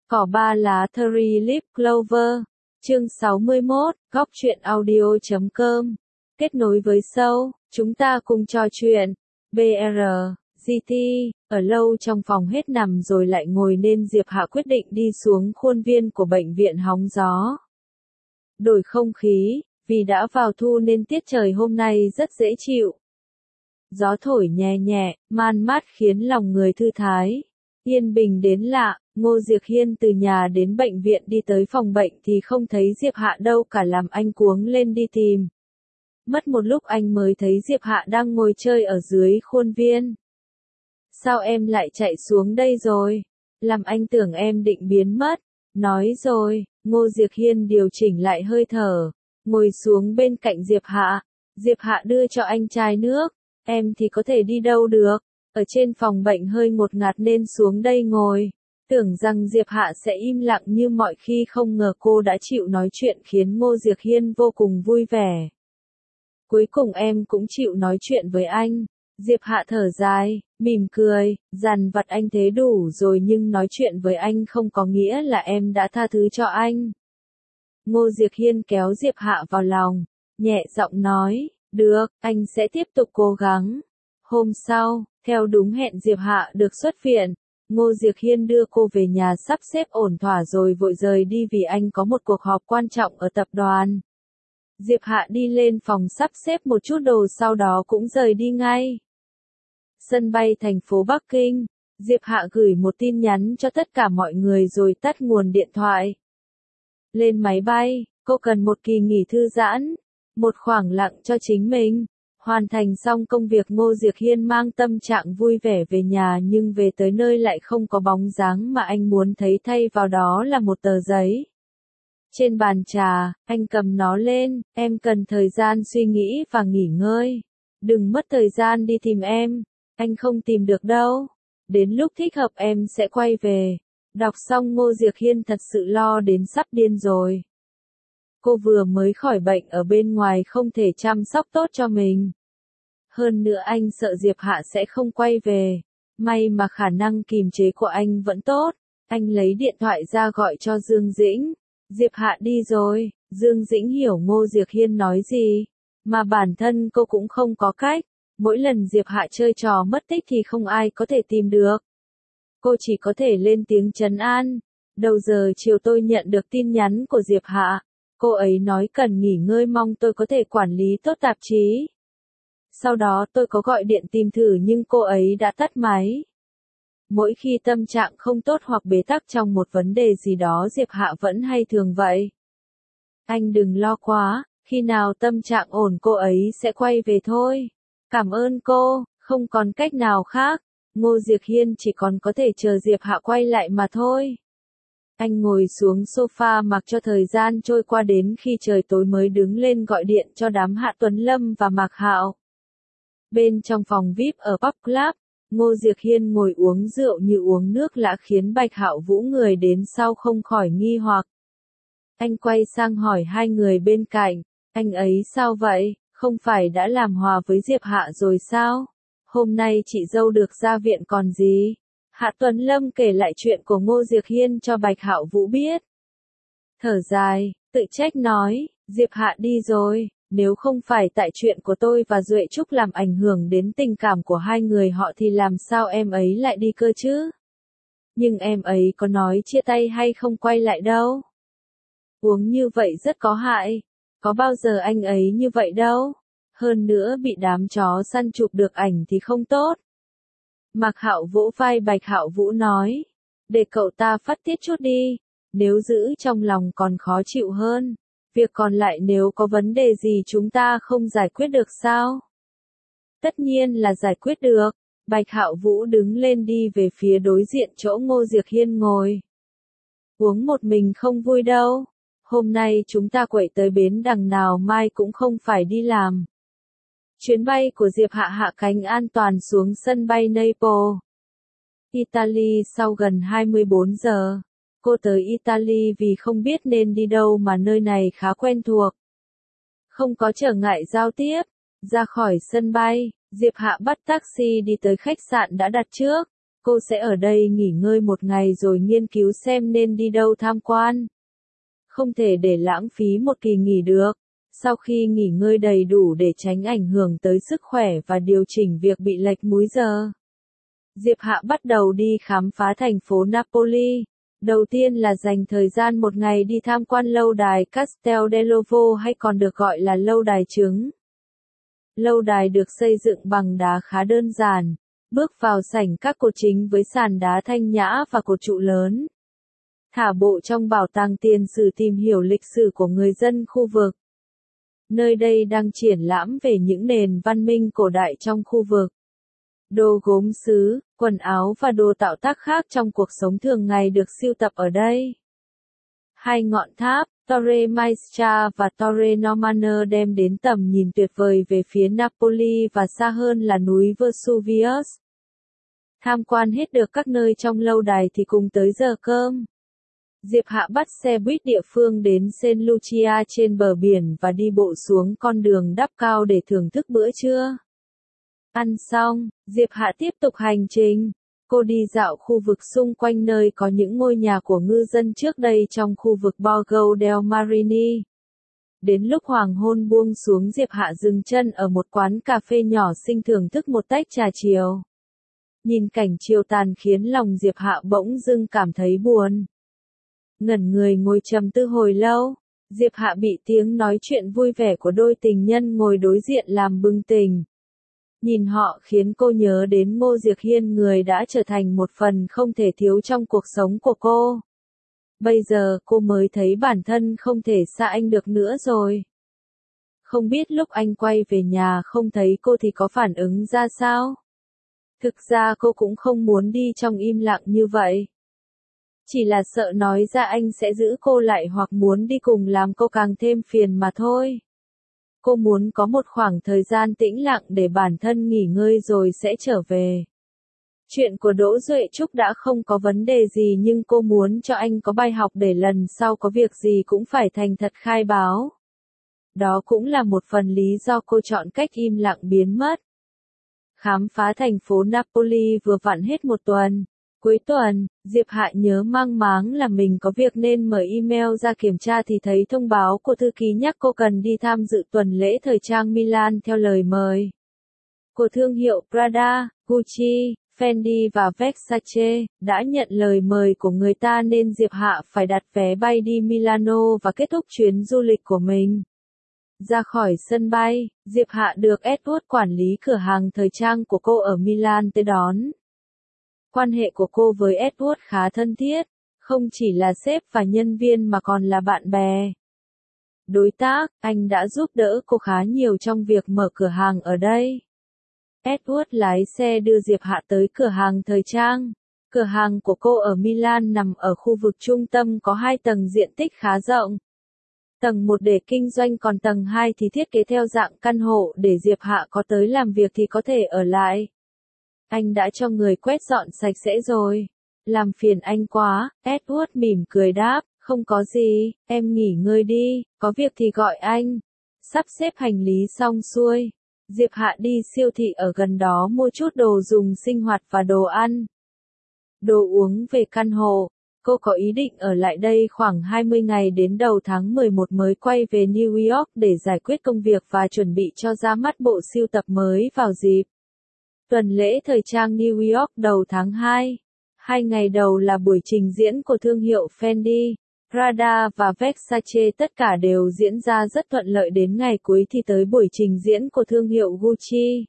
Cỏ ba lá Three Leaf Clover. Chương 61, góc truyện audio.com. Kết nối với show, chúng ta cùng trò chuyện. BR, GT, ở lâu trong phòng hết nằm rồi lại ngồi nên Diệp Hạ quyết định đi xuống khuôn viên của bệnh viện hóng gió. Đổi không khí, vì đã vào thu nên tiết trời hôm nay rất dễ chịu. Gió thổi nhẹ nhẹ, man mát khiến lòng người thư thái. Yên bình đến lạ, Ngô Diệc Hiên từ nhà đến bệnh viện đi tới phòng bệnh thì không thấy Diệp Hạ đâu cả, làm anh cuống lên đi tìm. Mất một lúc anh mới thấy Diệp Hạ đang ngồi chơi ở dưới khuôn viên. Sao em lại chạy xuống đây rồi? Làm anh tưởng em định biến mất. Nói rồi, Ngô Diệc Hiên điều chỉnh lại hơi thở, ngồi xuống bên cạnh Diệp Hạ. Diệp Hạ đưa cho anh chai nước. Em thì có thể đi đâu được? Ở trên phòng bệnh hơi ngột ngạt nên xuống đây ngồi. Tưởng rằng Diệp Hạ sẽ im lặng như mọi khi, không ngờ cô đã chịu nói chuyện khiến Ngô Diệc Hiên vô cùng vui vẻ. Cuối cùng em cũng chịu nói chuyện với anh. Diệp Hạ thở dài, mỉm cười, dằn vặt anh thế đủ rồi, nhưng nói chuyện với anh không có nghĩa là em đã tha thứ cho anh. Ngô Diệc Hiên kéo Diệp Hạ vào lòng, nhẹ giọng nói, được, anh sẽ tiếp tục cố gắng. Hôm sau, theo đúng hẹn Diệp Hạ được xuất viện. Ngô Diệc Hiên đưa cô về nhà sắp xếp ổn thỏa rồi vội rời đi vì anh có một cuộc họp quan trọng ở tập đoàn. Diệp Hạ đi lên phòng sắp xếp một chút đồ sau đó cũng rời đi ngay. Sân bay thành phố Bắc Kinh, Diệp Hạ gửi một tin nhắn cho tất cả mọi người rồi tắt nguồn điện thoại. Lên máy bay, cô cần một kỳ nghỉ thư giãn, một khoảng lặng cho chính mình. Hoàn thành xong công việc, Ngô Diệc Hiên mang tâm trạng vui vẻ về nhà, nhưng về tới nơi lại không có bóng dáng mà anh muốn thấy, thay vào đó là một tờ giấy. Trên bàn trà, anh cầm nó lên, em cần thời gian suy nghĩ và nghỉ ngơi. Đừng mất thời gian đi tìm em, anh không tìm được đâu. Đến lúc thích hợp em sẽ quay về. Đọc xong Ngô Diệc Hiên thật sự lo đến sắp điên rồi. Cô vừa mới khỏi bệnh ở bên ngoài không thể chăm sóc tốt cho mình. Hơn nữa anh sợ Diệp Hạ sẽ không quay về. May mà khả năng kìm chế của anh vẫn tốt. Anh lấy điện thoại ra gọi cho Dương Dĩnh. Diệp Hạ đi rồi. Dương Dĩnh hiểu Ngô Diệc Hiên nói gì. Mà bản thân cô cũng không có cách. Mỗi lần Diệp Hạ chơi trò mất tích thì không ai có thể tìm được. Cô chỉ có thể lên tiếng trấn an. Đầu giờ chiều tôi nhận được tin nhắn của Diệp Hạ. Cô ấy nói cần nghỉ ngơi, mong tôi có thể quản lý tốt tạp chí. Sau đó tôi có gọi điện tìm thử nhưng cô ấy đã tắt máy. Mỗi khi tâm trạng không tốt hoặc bế tắc trong một vấn đề gì đó, Diệp Hạ vẫn hay thường vậy. Anh đừng lo quá, khi nào tâm trạng ổn cô ấy sẽ quay về thôi. Cảm ơn cô, không còn cách nào khác. Ngô Diệc Hiên chỉ còn có thể chờ Diệp Hạ quay lại mà thôi. Anh ngồi xuống sofa mặc cho thời gian trôi qua, đến khi trời tối mới đứng lên gọi điện cho đám Hạ Tuấn Lâm và Mạc Hạo. Bên trong phòng VIP ở Pub Club, Ngô Diệc Hiên ngồi uống rượu như uống nước lã khiến Bạch Hạo Vũ người đến sau không khỏi nghi hoặc. Anh quay sang hỏi hai người bên cạnh, anh ấy sao vậy, không phải đã làm hòa với Diệp Hạ rồi sao? Hôm nay chị dâu được ra viện còn gì? Hạ Tuấn Lâm kể lại chuyện của Ngô Diệc Hiên cho Bạch Hạo Vũ biết. Thở dài, tự trách nói, Diệp Hạ đi rồi. Nếu không phải tại chuyện của tôi và Duệ Trúc làm ảnh hưởng đến tình cảm của hai người họ thì làm sao em ấy lại đi cơ chứ? Nhưng em ấy có nói chia tay hay không quay lại đâu. Uống như vậy rất có hại. Có bao giờ anh ấy như vậy đâu. Hơn nữa bị đám chó săn chụp được ảnh thì không tốt. Mạc Hạo vỗ vai Bạch Hạo Vũ nói. Để cậu ta phát tiết chút đi. Nếu giữ trong lòng còn khó chịu hơn. Việc còn lại nếu có vấn đề gì chúng ta không giải quyết được sao? Tất nhiên là giải quyết được. Bạch Hạo Vũ đứng lên đi về phía đối diện chỗ Ngô Diệc Hiên ngồi. Uống một mình không vui đâu. Hôm nay chúng ta quậy tới bến đằng nào mai cũng không phải đi làm. Chuyến bay của Diệp Hạ hạ cánh an toàn xuống sân bay Naples, Italy sau gần 24 giờ. Cô tới Italy vì không biết nên đi đâu mà nơi này khá quen thuộc. Không có trở ngại giao tiếp. Ra khỏi sân bay, Diệp Hạ bắt taxi đi tới khách sạn đã đặt trước. Cô sẽ ở đây nghỉ ngơi một ngày rồi nghiên cứu xem nên đi đâu tham quan. Không thể để lãng phí một kỳ nghỉ được. Sau khi nghỉ ngơi đầy đủ để tránh ảnh hưởng tới sức khỏe và điều chỉnh việc bị lệch múi giờ, Diệp Hạ bắt đầu đi khám phá thành phố Napoli. Đầu tiên là dành thời gian một ngày đi tham quan lâu đài Castel dell'Ovo hay còn được gọi là lâu đài trứng. Lâu đài được xây dựng bằng đá khá đơn giản, bước vào sảnh các cột chính với sàn đá thanh nhã và cột trụ lớn. Thả bộ trong bảo tàng tiền sử tìm hiểu lịch sử của người dân khu vực. Nơi đây đang triển lãm về những nền văn minh cổ đại trong khu vực. Đồ gốm sứ, quần áo và đồ tạo tác khác trong cuộc sống thường ngày được sưu tập ở đây. Hai ngọn tháp, Torre Maestra và Torre Normanna đem đến tầm nhìn tuyệt vời về phía Napoli và xa hơn là núi Vesuvius. Tham quan hết được các nơi trong lâu đài thì cùng tới giờ cơm. Diệp Hạ bắt xe buýt địa phương đến Saint Lucia trên bờ biển và đi bộ xuống con đường đắp cao để thưởng thức bữa trưa. Ăn xong, Diệp Hạ tiếp tục hành trình. Cô đi dạo khu vực xung quanh nơi có những ngôi nhà của ngư dân trước đây trong khu vực Borgo del Marini. Đến lúc hoàng hôn buông xuống, Diệp Hạ dừng chân ở một quán cà phê nhỏ xinh thưởng thức một tách trà chiều. Nhìn cảnh chiều tàn khiến lòng Diệp Hạ bỗng dưng cảm thấy buồn. Ngẩn người ngồi trầm tư hồi lâu, Diệp Hạ bị tiếng nói chuyện vui vẻ của đôi tình nhân ngồi đối diện làm bừng tỉnh. Nhìn họ khiến cô nhớ đến Ngô Diệc Hiên, người đã trở thành một phần không thể thiếu trong cuộc sống của cô. Bây giờ cô mới thấy bản thân không thể xa anh được nữa rồi. Không biết lúc anh quay về nhà không thấy cô thì có phản ứng ra sao? Thực ra cô cũng không muốn đi trong im lặng như vậy. Chỉ là sợ nói ra anh sẽ giữ cô lại hoặc muốn đi cùng làm cô càng thêm phiền mà thôi. Cô muốn có một khoảng thời gian tĩnh lặng để bản thân nghỉ ngơi rồi sẽ trở về. Chuyện của Đỗ Duệ Trúc đã không có vấn đề gì nhưng cô muốn cho anh có bài học để lần sau có việc gì cũng phải thành thật khai báo. Đó cũng là một phần lý do cô chọn cách im lặng biến mất. Khám phá thành phố Napoli vừa vặn hết một tuần. Cuối tuần, Diệp Hạ nhớ mang máng là mình có việc nên mở email ra kiểm tra thì thấy thông báo của thư ký nhắc cô cần đi tham dự tuần lễ thời trang Milan theo lời mời của thương hiệu Prada, Gucci, Fendi và Versace. Đã nhận lời mời của người ta nên Diệp Hạ phải đặt vé bay đi Milano và kết thúc chuyến du lịch của mình. Ra khỏi sân bay, Diệp Hạ được Edward, quản lý cửa hàng thời trang của cô ở Milan, tới đón. Quan hệ của cô với Edward khá thân thiết, không chỉ là sếp và nhân viên mà còn là bạn bè. Đối tác, anh đã giúp đỡ cô khá nhiều trong việc mở cửa hàng ở đây. Edward lái xe đưa Diệp Hạ tới cửa hàng thời trang. Cửa hàng của cô ở Milan nằm ở khu vực trung tâm có 2 tầng diện tích khá rộng. Tầng 1 để kinh doanh còn tầng 2 thì thiết kế theo dạng căn hộ để Diệp Hạ có tới làm việc thì có thể ở lại. Anh đã cho người quét dọn sạch sẽ rồi. Làm phiền anh quá, Edward mỉm cười đáp, không có gì, em nghỉ ngơi đi, có việc thì gọi anh. Sắp xếp hành lý xong xuôi, Diệp Hạ đi siêu thị ở gần đó mua chút đồ dùng sinh hoạt và đồ ăn. Đồ uống về căn hộ. Cô có ý định ở lại đây khoảng 20 ngày đến đầu tháng 11 mới quay về New York để giải quyết công việc và chuẩn bị cho ra mắt bộ sưu tập mới vào dịp tuần lễ thời trang New York đầu tháng 2. 2 ngày đầu là buổi trình diễn của thương hiệu Fendi, Prada và Versace, tất cả đều diễn ra rất thuận lợi. Đến ngày cuối thì tới buổi trình diễn của thương hiệu Gucci.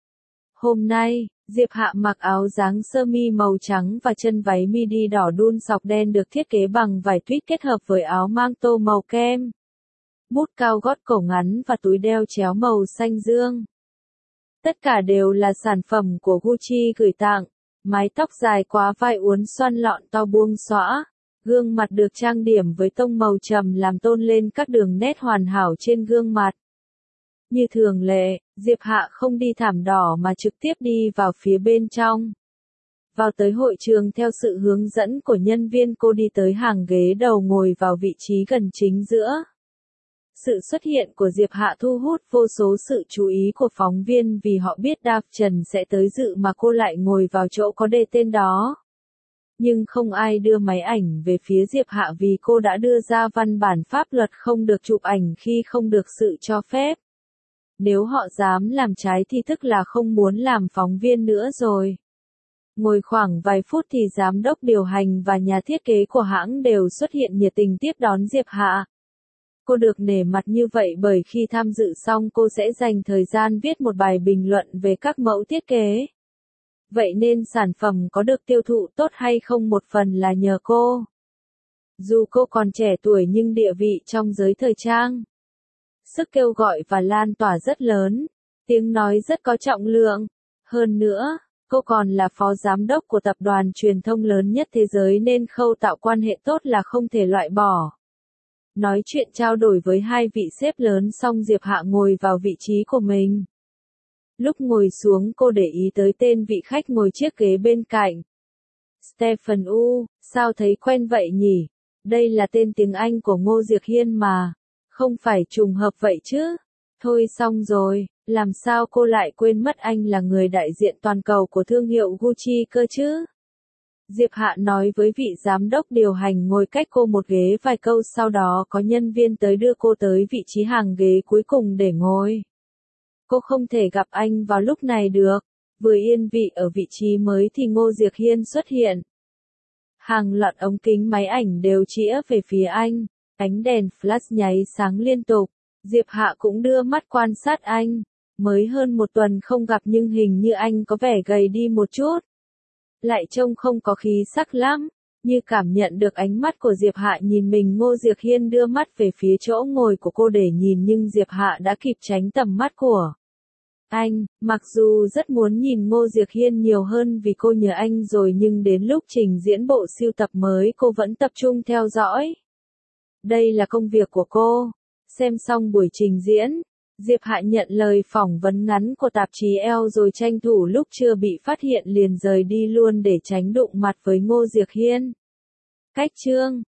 Hôm nay, Diệp Hạ mặc áo dáng sơ mi màu trắng và chân váy midi đỏ đun sọc đen được thiết kế bằng vải tweed kết hợp với áo manto màu kem, bút cao gót cổ ngắn và túi đeo chéo màu xanh dương. Tất cả đều là sản phẩm của Gucci gửi tặng. Mái tóc dài quá vai uốn xoăn lọn to buông xõa. Gương mặt được trang điểm với tông màu trầm làm tôn lên các đường nét hoàn hảo trên gương mặt. Như thường lệ, Diệp Hạ không đi thảm đỏ mà trực tiếp đi vào phía bên trong. Vào tới hội trường theo sự hướng dẫn của nhân viên, cô đi tới hàng ghế đầu ngồi vào vị trí gần chính giữa. Sự xuất hiện của Diệp Hạ thu hút vô số sự chú ý của phóng viên vì họ biết Đạp Trần sẽ tới dự mà cô lại ngồi vào chỗ có đề tên đó. Nhưng không ai đưa máy ảnh về phía Diệp Hạ vì cô đã đưa ra văn bản pháp luật không được chụp ảnh khi không được sự cho phép. Nếu họ dám làm trái thì tức là không muốn làm phóng viên nữa rồi. Ngồi khoảng vài phút thì giám đốc điều hành và nhà thiết kế của hãng đều xuất hiện nhiệt tình tiếp đón Diệp Hạ. Cô được nể mặt như vậy bởi khi tham dự xong cô sẽ dành thời gian viết một bài bình luận về các mẫu thiết kế. Vậy nên sản phẩm có được tiêu thụ tốt hay không một phần là nhờ cô. Dù cô còn trẻ tuổi nhưng địa vị trong giới thời trang, sức kêu gọi và lan tỏa rất lớn, tiếng nói rất có trọng lượng. Hơn nữa, cô còn là phó giám đốc của tập đoàn truyền thông lớn nhất thế giới nên khâu tạo quan hệ tốt là không thể loại bỏ. Nói chuyện trao đổi với hai vị sếp lớn xong Diệp Hạ ngồi vào vị trí của mình. Lúc ngồi xuống cô để ý tới tên vị khách ngồi chiếc ghế bên cạnh. Stephen U, sao thấy quen vậy nhỉ? Đây là tên tiếng Anh của Ngô Diệc Hiên mà. Không phải trùng hợp vậy chứ? Thôi xong rồi, làm sao cô lại quên mất anh là người đại diện toàn cầu của thương hiệu Gucci cơ chứ? Diệp Hạ nói với vị giám đốc điều hành ngồi cách cô một ghế vài câu sau đó có nhân viên tới đưa cô tới vị trí hàng ghế cuối cùng để ngồi. Cô không thể gặp anh vào lúc này được, vừa yên vị ở vị trí mới thì Ngô Diệc Hiên xuất hiện. Hàng loạt ống kính máy ảnh đều chĩa về phía anh, ánh đèn flash nháy sáng liên tục, Diệp Hạ cũng đưa mắt quan sát anh, mới hơn một tuần không gặp nhưng hình như anh có vẻ gầy đi một chút. Lại trông không có khí sắc lắm, như cảm nhận được ánh mắt của Diệp Hạ nhìn mình Ngô Diệc Hiên đưa mắt về phía chỗ ngồi của cô để nhìn nhưng Diệp Hạ đã kịp tránh tầm mắt của anh, mặc dù rất muốn nhìn Ngô Diệc Hiên nhiều hơn vì cô nhớ anh rồi nhưng đến lúc trình diễn bộ sưu tập mới cô vẫn tập trung theo dõi. Đây là công việc của cô. Xem xong buổi trình diễn, Diệp Hạ nhận lời phỏng vấn ngắn của tạp chí Elle rồi tranh thủ lúc chưa bị phát hiện liền rời đi luôn để tránh đụng mặt với Ngô Diệc Hiên. Cách chương